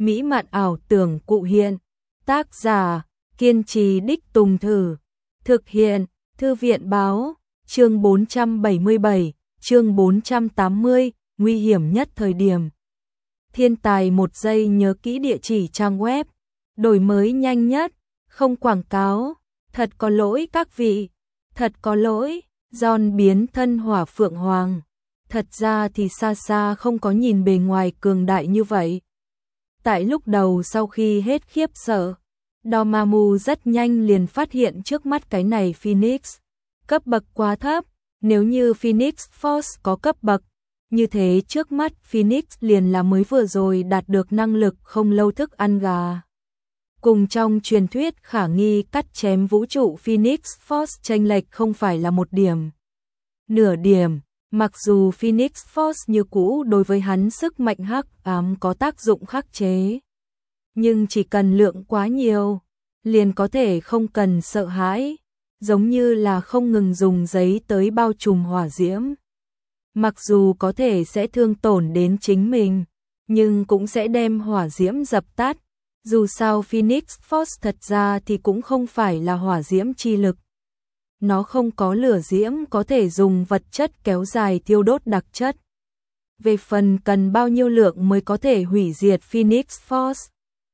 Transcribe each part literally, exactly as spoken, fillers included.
mỹ mạn ảo tưởng cụ hiện. Tác giả, kiên trì đích tùng thử. Thực hiện, Thư viện báo, chương bốn trăm bảy mươi bảy, chương bốn trăm tám mươi, nguy hiểm nhất thời điểm. Thiên tài một giây nhớ kỹ địa chỉ trang web, đổi mới nhanh nhất, không quảng cáo, thật có lỗi các vị, thật có lỗi, John biến thân hỏa phượng hoàng. Thật ra thì xa xa không có nhìn bề ngoài cường đại như vậy. Tại lúc đầu sau khi hết khiếp sợ, Dormammu rất nhanh liền phát hiện trước mắt cái này Phoenix. Cấp bậc quá thấp, nếu như Phoenix Force có cấp bậc, như thế trước mắt Phoenix liền là mới vừa rồi đạt được năng lực không lâu thức ăn gà. Cùng trong truyền thuyết khả nghi cắt chém vũ trụ Phoenix Force chênh lệch không phải là một điểm. Nửa điểm, mặc dù Phoenix Force như cũ đối với hắn sức mạnh hắc ám có tác dụng khắc chế. Nhưng chỉ cần lượng quá nhiều, liền có thể không cần sợ hãi, giống như là không ngừng dùng giấy tới bao trùm hỏa diễm. Mặc dù có thể sẽ thương tổn đến chính mình, nhưng cũng sẽ đem hỏa diễm dập tắt. Dù sao Phoenix Force thật ra thì cũng không phải là hỏa diễm chi lực. Nó không có lửa diễm có thể dùng vật chất kéo dài thiêu đốt đặc chất. Về phần cần bao nhiêu lượng mới có thể hủy diệt Phoenix Force,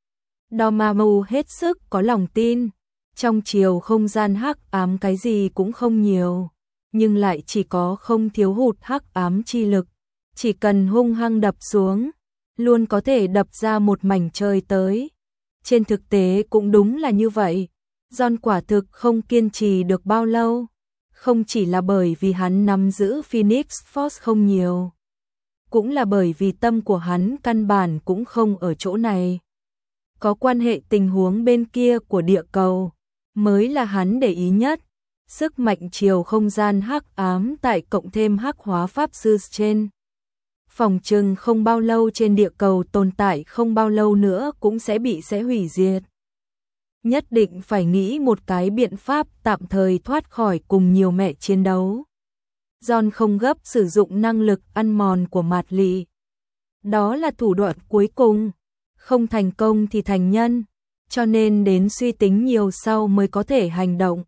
Dormammu hết sức có lòng tin. Trong chiều không gian hắc ám cái gì cũng không nhiều, nhưng lại chỉ có không thiếu hụt hắc ám chi lực. Chỉ cần hung hăng đập xuống, luôn có thể đập ra một mảnh trời tới. Trên thực tế cũng đúng là như vậy. John quả thực không kiên trì được bao lâu. Không chỉ là bởi vì hắn nắm giữ Phoenix Force không nhiều, cũng là bởi vì tâm của hắn căn bản cũng không ở chỗ này. Có quan hệ tình huống bên kia của địa cầu mới là hắn để ý nhất. Sức mạnh chiều không gian hắc ám tại cộng thêm hắc hóa pháp sư trên. Phòng trừng không bao lâu trên địa cầu tồn tại không bao lâu nữa cũng sẽ bị sẽ hủy diệt. Nhất định phải nghĩ một cái biện pháp tạm thời thoát khỏi cùng nhiều mẹ chiến đấu. John không gấp sử dụng năng lực ăn mòn của Mạt Lị. Đó là thủ đoạn cuối cùng. Không thành công thì thành nhân, cho nên đến suy tính nhiều sau mới có thể hành động.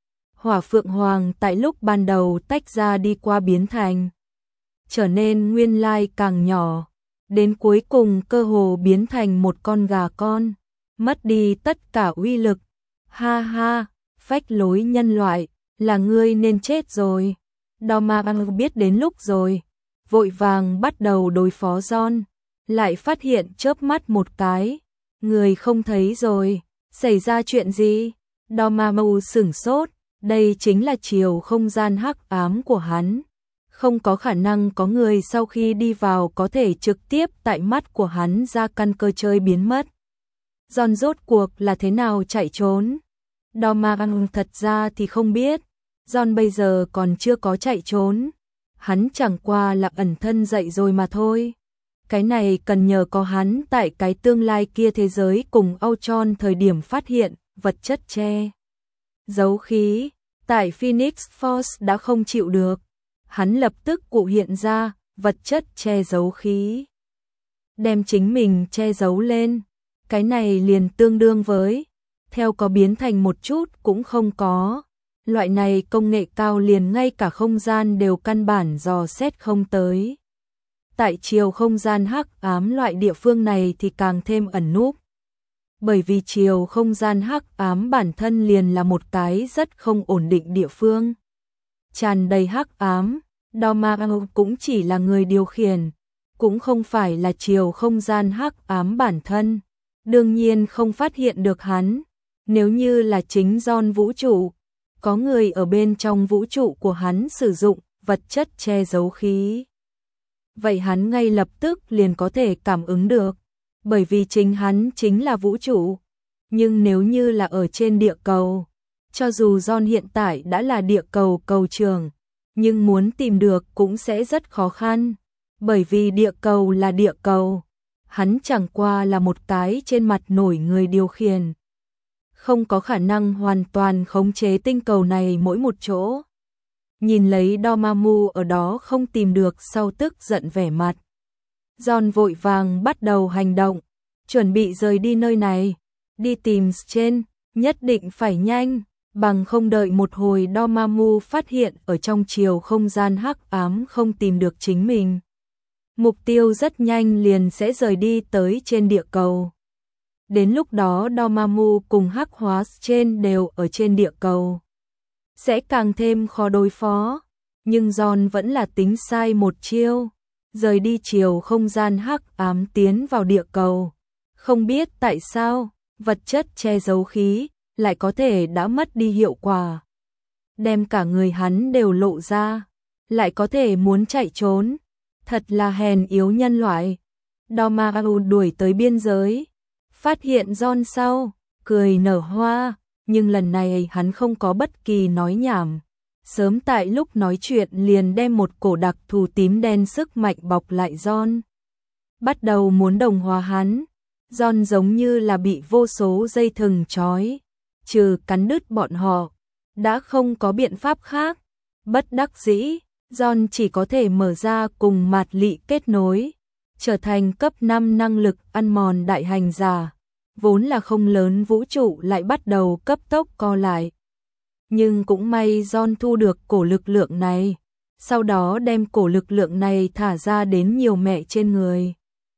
Hỏa Phượng Hoàng tại lúc ban đầu tách ra đi qua biến thành, trở nên nguyên lai càng nhỏ, đến cuối cùng cơ hồ biến thành một con gà con, mất đi tất cả uy lực. Ha ha, phách lối nhân loại, là ngươi nên chết rồi. Dormammu biết đến lúc rồi, vội vàng bắt đầu đối phó John. Lại phát hiện chớp mắt một cái, người không thấy rồi, xảy ra chuyện gì? Dormammu sửng sốt, đây chính là chiều không gian hắc ám của hắn. Không có khả năng có người sau khi đi vào có thể trực tiếp tại mắt của hắn ra căn cơ chơi biến mất. John rốt cuộc là thế nào chạy trốn? Dormammu thật ra thì không biết, John bây giờ còn chưa có chạy trốn. Hắn chẳng qua là ẩn thân dậy rồi mà thôi. Cái này cần nhờ có hắn tại cái tương lai kia thế giới cùng Ultron thời điểm phát hiện vật chất che giấu khí, tại Phoenix Force đã không chịu được. Hắn lập tức cụ hiện ra vật chất che giấu khí, đem chính mình che giấu lên. Cái này liền tương đương với theo có biến thành một chút cũng không có. Loại này công nghệ cao liền ngay cả không gian đều căn bản dò xét không tới. Tại chiều không gian hắc ám loại địa phương này thì càng thêm ẩn núp. Bởi vì chiều không gian hắc ám bản thân liền là một cái rất không ổn định địa phương. Tràn đầy hắc ám, Dormammu cũng chỉ là người điều khiển, cũng không phải là chiều không gian hắc ám bản thân. Đương nhiên không phát hiện được hắn. Nếu như là chính John vũ trụ, có người ở bên trong vũ trụ của hắn sử dụng vật chất che giấu khí, vậy hắn ngay lập tức liền có thể cảm ứng được, bởi vì chính hắn chính là vũ trụ. Nhưng nếu như là ở trên địa cầu, cho dù John hiện tại đã là địa cầu cầu trưởng, nhưng muốn tìm được cũng sẽ rất khó khăn, bởi vì địa cầu là địa cầu, hắn chẳng qua là một cái trên mặt nổi người điều khiển, không có khả năng hoàn toàn khống chế tinh cầu này mỗi một chỗ. Nhìn lấy Dormammu ở đó không tìm được sau tức giận vẻ mặt, John vội vàng bắt đầu hành động. chuẩn bị rời đi nơi này, đi tìm trên, nhất định phải nhanh, bằng không đợi một hồi Dormammu phát hiện ở trong chiều không gian hắc ám không tìm được chính mình. Mục tiêu rất nhanh liền sẽ rời đi tới trên địa cầu. Đến lúc đó Dormammu cùng hắc hóa trên đều ở trên địa cầu. Sẽ càng thêm khó đối phó, nhưng John vẫn là tính sai một chiêu, rời đi chiều không gian hắc ám tiến vào địa cầu. Không biết tại sao, vật chất che giấu khí lại có thể đã mất đi hiệu quả. Đem cả người hắn đều lộ ra, lại có thể muốn chạy trốn. Thật là hèn yếu nhân loại. Dormammu đuổi tới biên giới, phát hiện John sau, cười nở hoa, nhưng lần này hắn không có bất kỳ nói nhảm. Sớm tại lúc nói chuyện liền đem một cổ đặc thù tím đen sức mạnh bọc lại John. Bắt đầu muốn đồng hóa hắn. John giống như là bị vô số dây thừng trói, trừ cắn đứt bọn họ, đã không có biện pháp khác. Bất đắc dĩ, John chỉ có thể mở ra cùng Mạt Lị kết nối, trở thành cấp năm năng lực ăn mòn đại hành giả. Vốn là không lớn vũ trụ lại bắt đầu cấp tốc co lại. Nhưng cũng may John thu được cổ lực lượng này, sau đó đem cổ lực lượng này thả ra đến nhiều mẹ trên người.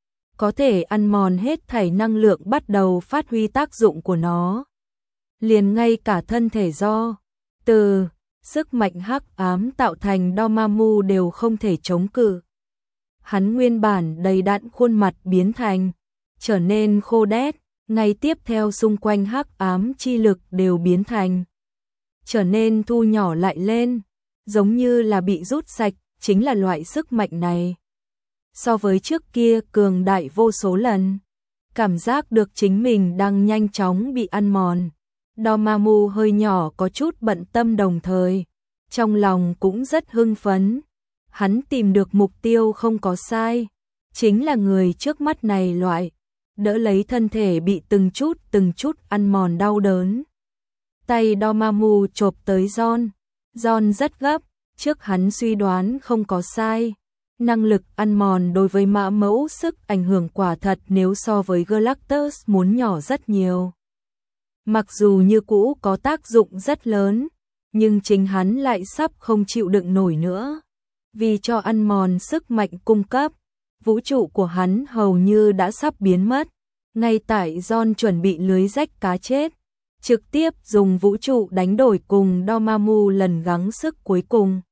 Có thể ăn mòn hết thảy năng lượng bắt đầu phát huy tác dụng của nó. Liền ngay cả thân thể do, từ, sức mạnh hắc ám tạo thành Dormammu đều không thể chống cự. Hắn nguyên bản đầy đặn khuôn mặt biến thành, trở nên khô đét, ngay tiếp theo xung quanh hắc ám chi lực đều biến thành, trở nên thu nhỏ lại lên, giống như là bị rút sạch, chính là loại sức mạnh này. So với trước kia cường đại vô số lần, cảm giác được chính mình đang nhanh chóng bị ăn mòn. Dormammu hơi nhỏ có chút bận tâm đồng thời, trong lòng cũng rất hưng phấn. Hắn tìm được mục tiêu không có sai, chính là người trước mắt này loại, đỡ lấy thân thể bị từng chút từng chút ăn mòn đau đớn. Tay Dormammu chộp tới John, John rất gấp, trước hắn suy đoán không có sai. Năng lực ăn mòn đối với mã mẫu sức ảnh hưởng quả thật nếu so với Galactus muốn nhỏ rất nhiều. Mặc dù như cũ có tác dụng rất lớn, nhưng chính hắn lại sắp không chịu đựng nổi nữa. Vì cho ăn mòn sức mạnh cung cấp, vũ trụ của hắn hầu như đã sắp biến mất. Ngay tại John chuẩn bị lưới rách cá chết, trực tiếp dùng vũ trụ đánh đổi cùng Dormammu lần gắng sức cuối cùng.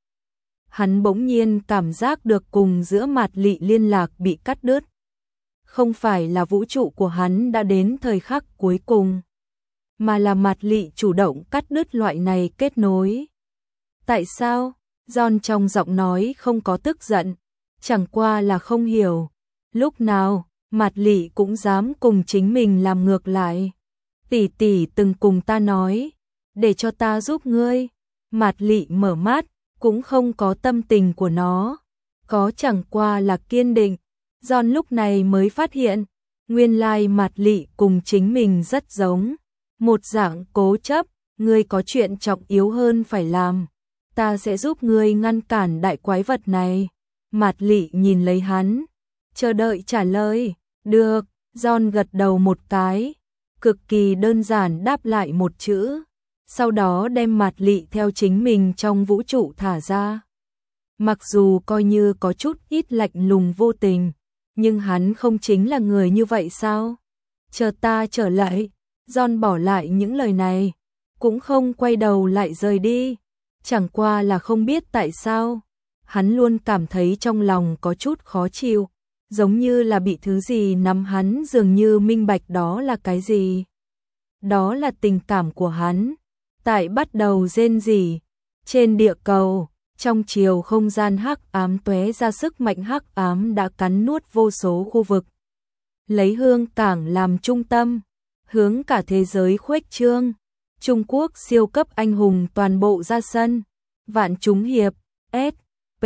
Hắn bỗng nhiên cảm giác được cùng giữa Mạt Lị liên lạc bị cắt đứt. Không phải là vũ trụ của hắn đã đến thời khắc cuối cùng, mà là Mạt Lị chủ động cắt đứt loại này kết nối. Tại sao? John trong giọng nói không có tức giận, chẳng qua là không hiểu. Lúc nào, Mạt Lị cũng dám cùng chính mình làm ngược lại. Tỷ tỷ từng cùng ta nói, để cho ta giúp ngươi. Mạt Lị mở mắt, cũng không có tâm tình của nó, có chẳng qua là kiên định. John lúc này mới phát hiện, nguyên lai Mạt Lị cùng chính mình rất giống. Một dạng cố chấp, ngươi có chuyện trọng yếu hơn phải làm. Ta sẽ giúp ngươi ngăn cản đại quái vật này. Mạt Lị nhìn lấy hắn, chờ đợi trả lời. Được, John gật đầu một cái, cực kỳ đơn giản đáp lại một chữ. Sau đó đem Mạt Lị theo chính mình trong vũ trụ thả ra. Mặc dù coi như có chút ít lạnh lùng vô tình, nhưng hắn không chính là người như vậy sao? Chờ ta trở lại. John bỏ lại những lời này, cũng không quay đầu lại rời đi. Chẳng qua là không biết tại sao, hắn luôn cảm thấy trong lòng có chút khó chịu, giống như là bị thứ gì nắm hắn, dường như minh bạch đó là cái gì. Đó là tình cảm của hắn. Tại bắt đầu rên rỉ, trên địa cầu, trong chiều không gian hắc ám tóe ra sức mạnh hắc ám đã cắn nuốt vô số khu vực. Lấy Hương Cảng làm trung tâm, hướng cả thế giới khuếch trương. Trung Quốc siêu cấp anh hùng toàn bộ ra sân. Vạn chúng hiệp, S, P,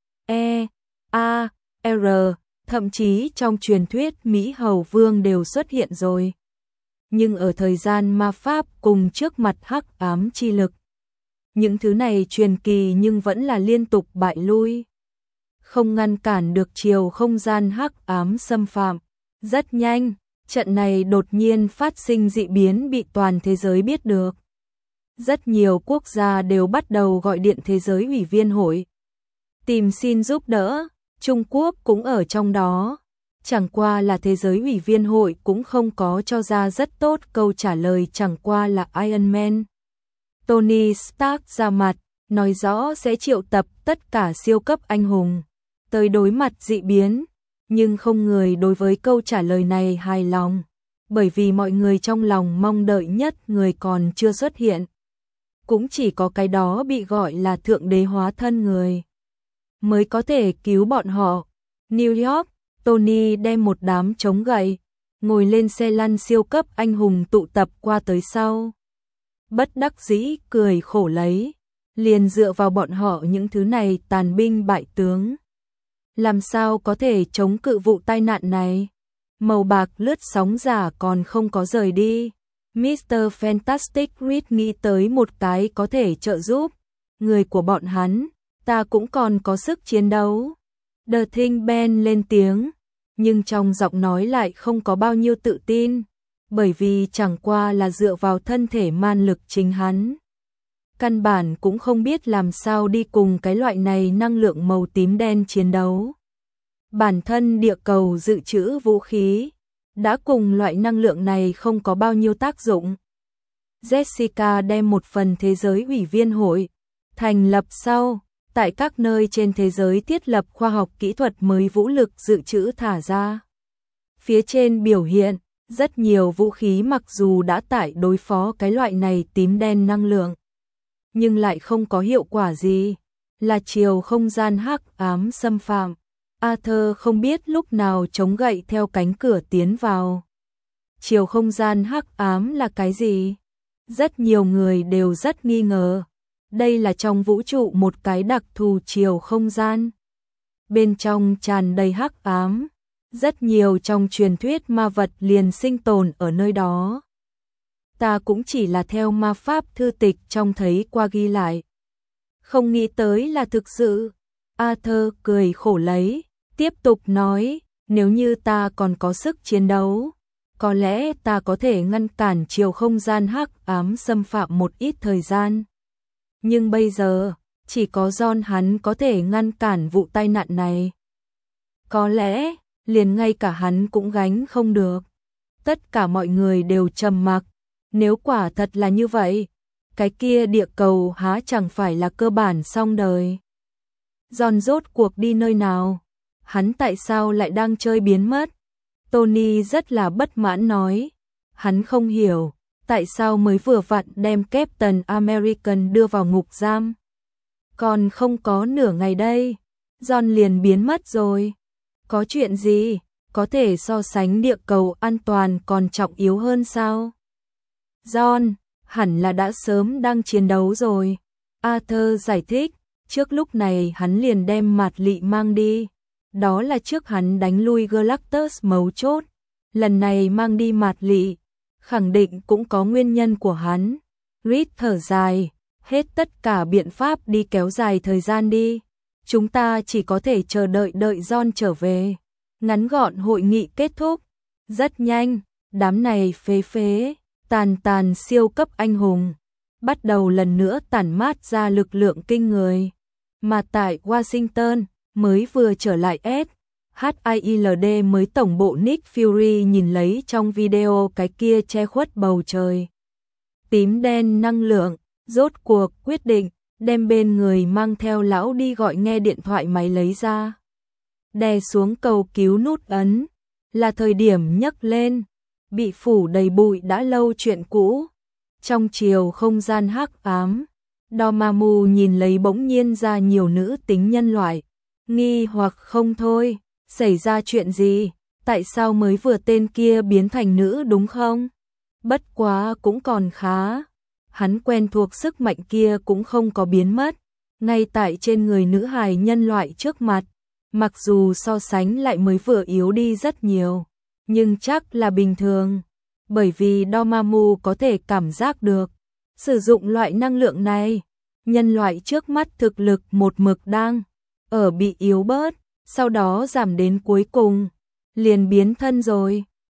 E, A, R, thậm chí trong truyền thuyết Mỹ Hầu Vương đều xuất hiện rồi. Nhưng ở thời gian ma pháp cùng trước mặt hắc ám chi lực, những thứ này truyền kỳ nhưng vẫn là liên tục bại lui, không ngăn cản được chiều không gian hắc ám xâm phạm. Rất nhanh, trận này đột nhiên phát sinh dị biến bị toàn thế giới biết được. Rất nhiều quốc gia đều bắt đầu gọi điện thế giới ủy viên hội, tìm xin giúp đỡ, Trung Quốc cũng ở trong đó. Chẳng qua là thế giới ủy viên hội cũng không có cho ra rất tốt câu trả lời, chẳng qua là Iron Man Tony Stark ra mặt, nói rõ sẽ triệu tập tất cả siêu cấp anh hùng tới đối mặt dị biến, nhưng không người đối với câu trả lời này hài lòng, bởi vì mọi người trong lòng mong đợi nhất người còn chưa xuất hiện. Cũng chỉ có cái đó bị gọi là thượng đế hóa thân người mới có thể cứu bọn họ. New York, Tony đem một đám chống gậy, ngồi lên xe lăn siêu cấp anh hùng tụ tập qua tới sau. Bất đắc dĩ cười khổ lấy, liền dựa vào bọn họ những thứ này tàn binh bại tướng. Làm sao có thể chống cự vụ tai nạn này? Màu bạc lướt sóng giả còn không có rời đi. mít tơ Fantastic Reed nghĩ tới một cái có thể trợ giúp. Người của bọn hắn, ta cũng còn có sức chiến đấu. The Thing Ben lên tiếng, nhưng trong giọng nói lại không có bao nhiêu tự tin, bởi vì chẳng qua là dựa vào thân thể man lực chính hắn. Căn bản cũng không biết làm sao đi cùng cái loại này năng lượng màu tím đen chiến đấu. Bản thân địa cầu dự trữ vũ khí đã cùng loại năng lượng này không có bao nhiêu tác dụng. Jessica đem một phần thế giới ủy viên hội thành lập sau, tại các nơi trên thế giới thiết lập khoa học kỹ thuật mới vũ lực dự trữ thả ra. Phía trên biểu hiện, rất nhiều vũ khí mặc dù đã tải đối phó cái loại này tím đen năng lượng, nhưng lại không có hiệu quả gì, là chiều không gian hắc ám xâm phạm. Arthur không biết lúc nào chống gậy theo cánh cửa tiến vào. Chiều không gian hắc ám là cái gì? Rất nhiều người đều rất nghi ngờ. Đây là trong vũ trụ một cái đặc thù chiều không gian. Bên trong tràn đầy hắc ám. Rất nhiều trong truyền thuyết ma vật liền sinh tồn ở nơi đó. Ta cũng chỉ là theo ma pháp thư tịch trong thấy qua ghi lại. Không nghĩ tới là thực sự. Arthur cười khổ lấy, tiếp tục nói, nếu như ta còn có sức chiến đấu, có lẽ ta có thể ngăn cản chiều không gian hắc ám xâm phạm một ít thời gian. Nhưng bây giờ, chỉ có John hắn có thể ngăn cản vụ tai nạn này. Có lẽ, liền ngay cả hắn cũng gánh không được. Tất cả mọi người đều trầm mặc. Nếu quả thật là như vậy, cái kia địa cầu há chẳng phải là cơ bản xong đời. John rốt cuộc đi nơi nào? Hắn tại sao lại đang chơi biến mất? Tony rất là bất mãn nói. Hắn không hiểu, tại sao mới vừa vặn đem Captain American đưa vào ngục giam. Còn không có nửa ngày đây, John liền biến mất rồi. Có chuyện gì, có thể so sánh địa cầu an toàn còn trọng yếu hơn sao? John, hẳn là đã sớm đang chiến đấu rồi. Arthur giải thích, trước lúc này hắn liền đem Mạt Lị mang đi. Đó là trước hắn đánh lui Galactus mấu chốt. Lần này mang đi Mạt Lị, khẳng định cũng có nguyên nhân của hắn. Reed thở dài, hết tất cả biện pháp đi kéo dài thời gian đi. Chúng ta chỉ có thể chờ đợi đợi John trở về. Ngắn gọn hội nghị kết thúc. Rất nhanh, đám này phế phế, tàn tàn siêu cấp anh hùng bắt đầu lần nữa tản mát ra lực lượng kinh người. Mà tại Washington, mới vừa trở lại S H I L D mới tổng bộ Nick Fury nhìn lấy trong video cái kia che khuất bầu trời tím đen năng lượng, rốt cuộc quyết định đem bên người mang theo lão đi gọi nghe điện thoại máy lấy ra. Đè xuống cầu cứu nút ấn, là thời điểm nhấc lên, bị phủ đầy bụi đã lâu chuyện cũ. Trong chiều không gian hắc ám, Dormammu nhìn lấy bỗng nhiên ra nhiều nữ tính nhân loại, nghi hoặc không thôi, xảy ra chuyện gì, tại sao mới vừa tên kia biến thành nữ đúng không? Bất quá cũng còn khá, hắn quen thuộc sức mạnh kia cũng không có biến mất, ngay tại trên người nữ hài nhân loại trước mặt, mặc dù so sánh lại mới vừa yếu đi rất nhiều, nhưng chắc là bình thường, bởi vì Dormammu có thể cảm giác được, sử dụng loại năng lượng này, nhân loại trước mắt thực lực một mực đang ở bị yếu bớt, sau đó giảm đến cuối cùng, liền biến thân rồi.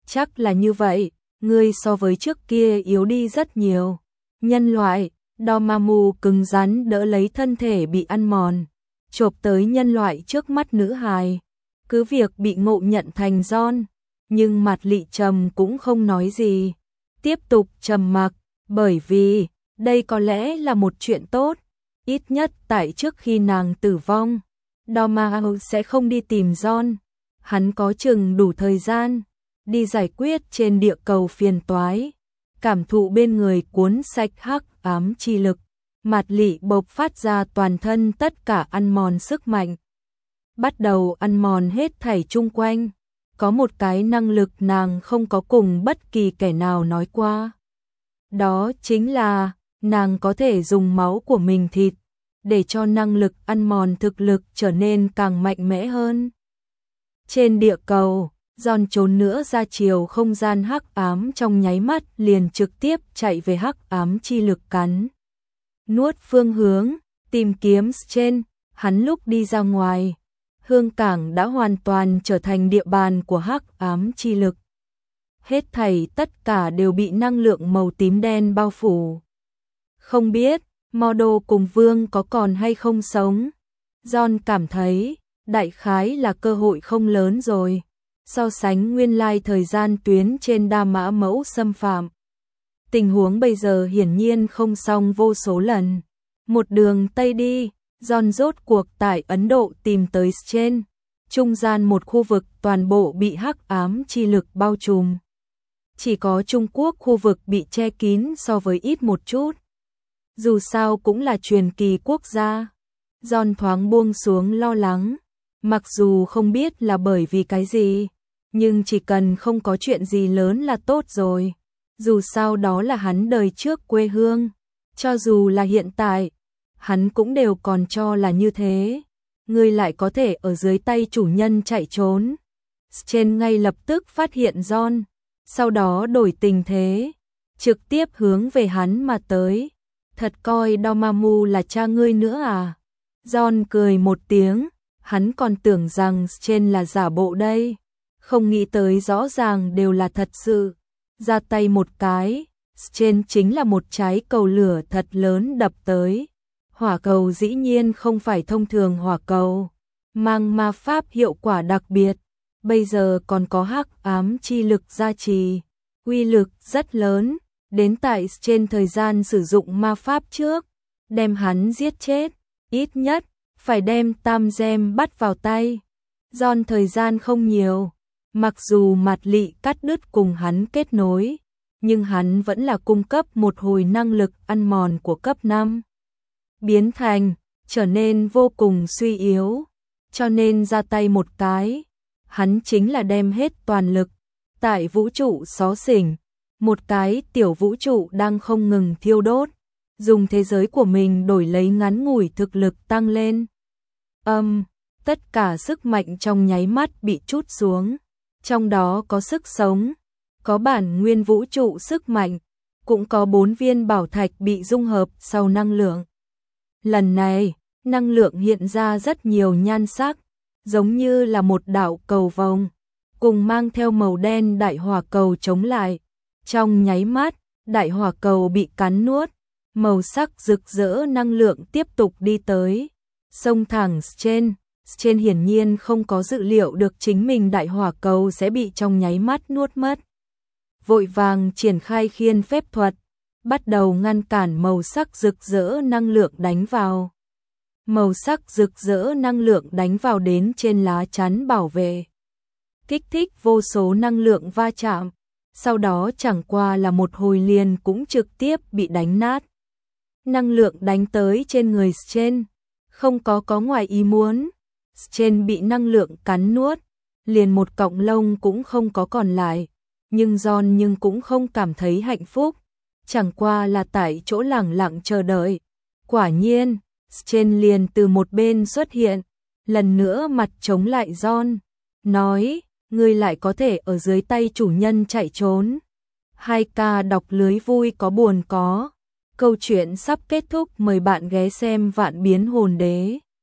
chắc là như vậy, ngươi so với trước kia yếu đi rất nhiều. Nhân loại, Dormammu cứng rắn đỡ lấy thân thể bị ăn mòn, chộp tới nhân loại trước mắt nữ hài. Cứ việc bị ngộ nhận thành John, nhưng mặt Lị trầm cũng không nói gì. Tiếp tục trầm mặc, bởi vì đây có lẽ là một chuyện tốt. Ít nhất tại trước khi nàng tử vong, Dormammu sẽ không đi tìm John. Hắn có chừng đủ thời gian đi giải quyết trên địa cầu phiền toái. Cảm thụ bên người cuốn sạch hắc ám chi lực, mặt Lị bộc phát ra toàn thân tất cả ăn mòn sức mạnh. Bắt đầu ăn mòn hết thảy chung quanh. Có một cái năng lực nàng không có cùng bất kỳ kẻ nào nói qua. Đó chính là nàng có thể dùng máu của mình thịt để cho năng lực ăn mòn thực lực trở nên càng mạnh mẽ hơn. Trên địa cầu, John trốn nữa ra chiều không gian hắc ám trong nháy mắt liền trực tiếp chạy về hắc ám chi lực cắn. Nuốt phương hướng, tìm kiếm trên, hắn lúc đi ra ngoài. Hương cảng đã hoàn toàn trở thành địa bàn của hắc ám chi lực. Hết thảy tất cả đều bị năng lượng màu tím đen bao phủ. Không biết, Mordo cùng Vương có còn hay không sống. John cảm thấy, đại khái là cơ hội không lớn rồi. So sánh nguyên lai thời gian tuyến trên đa mã mẫu xâm phạm. Tình huống bây giờ hiển nhiên không xong vô số lần. Một đường Tây đi, John rốt cuộc tại Ấn Độ tìm tới trên. Trung gian một khu vực toàn bộ bị hắc ám chi lực bao trùm. Chỉ có Trung Quốc khu vực bị che kín so với ít một chút. Dù sao cũng là truyền kỳ quốc gia. John thoáng buông xuống lo lắng. Mặc dù không biết là bởi vì cái gì, nhưng chỉ cần không có chuyện gì lớn là tốt rồi. Dù sao đó là hắn đời trước quê hương. Cho dù là hiện tại, hắn cũng đều còn cho là như thế. Ngươi lại có thể ở dưới tay chủ nhân chạy trốn. Trên ngay lập tức phát hiện John, sau đó đổi tình thế, trực tiếp hướng về hắn mà tới. Thật coi Dormammu là cha ngươi nữa à? John cười một tiếng, hắn còn tưởng rằng trên là giả bộ đây. Không nghĩ tới rõ ràng đều là thật sự. Ra tay một cái, trên chính là một trái cầu lửa thật lớn đập tới. Hỏa cầu dĩ nhiên không phải thông thường hỏa cầu, mang ma pháp hiệu quả đặc biệt, bây giờ còn có hắc ám chi lực gia trì, uy lực rất lớn, đến tại trên thời gian sử dụng ma pháp trước, đem hắn giết chết, ít nhất phải đem tam gem bắt vào tay. John thời gian không nhiều, mặc dù mặt Lị cắt đứt cùng hắn kết nối, nhưng hắn vẫn là cung cấp một hồi năng lực ăn mòn của cấp năm. Biến thành, trở nên vô cùng suy yếu, cho nên ra tay một cái, hắn chính là đem hết toàn lực. Tại vũ trụ xó xỉnh, một cái tiểu vũ trụ đang không ngừng thiêu đốt, dùng thế giới của mình đổi lấy ngắn ngủi thực lực tăng lên. Âm, um, tất cả sức mạnh trong nháy mắt bị trút xuống, trong đó có sức sống, có bản nguyên vũ trụ sức mạnh, cũng có bốn viên bảo thạch bị dung hợp sau năng lượng. Lần này, năng lượng hiện ra rất nhiều nhan sắc, giống như là một đạo cầu vồng, cùng mang theo màu đen đại hỏa cầu chống lại. Trong nháy mắt, đại hỏa cầu bị cắn nuốt, màu sắc rực rỡ năng lượng tiếp tục đi tới. Xông thẳng trên, trên hiển nhiên không có dự liệu được chính mình đại hỏa cầu sẽ bị trong nháy mắt nuốt mất. Vội vàng triển khai khiên phép thuật, bắt đầu ngăn cản màu sắc rực rỡ năng lượng đánh vào. Màu sắc rực rỡ năng lượng đánh vào đến trên lá chắn bảo vệ, kích thích vô số năng lượng va chạm, sau đó chẳng qua là một hồi liền cũng trực tiếp bị đánh nát. Năng lượng đánh tới trên người trên, không có có ngoài ý muốn, trên bị năng lượng cắn nuốt, liền một cọng lông cũng không có còn lại, nhưng John nhưng cũng không cảm thấy hạnh phúc. Chẳng qua là tại chỗ lẳng lặng chờ đợi. Quả nhiên, trên liền từ một bên xuất hiện, lần nữa mặt chống lại John, nói, ngươi lại có thể ở dưới tay chủ nhân chạy trốn. hai ca đọc lưới vui có buồn có. Câu chuyện sắp kết thúc, mời bạn ghé xem Vạn Biến Hồn Đế.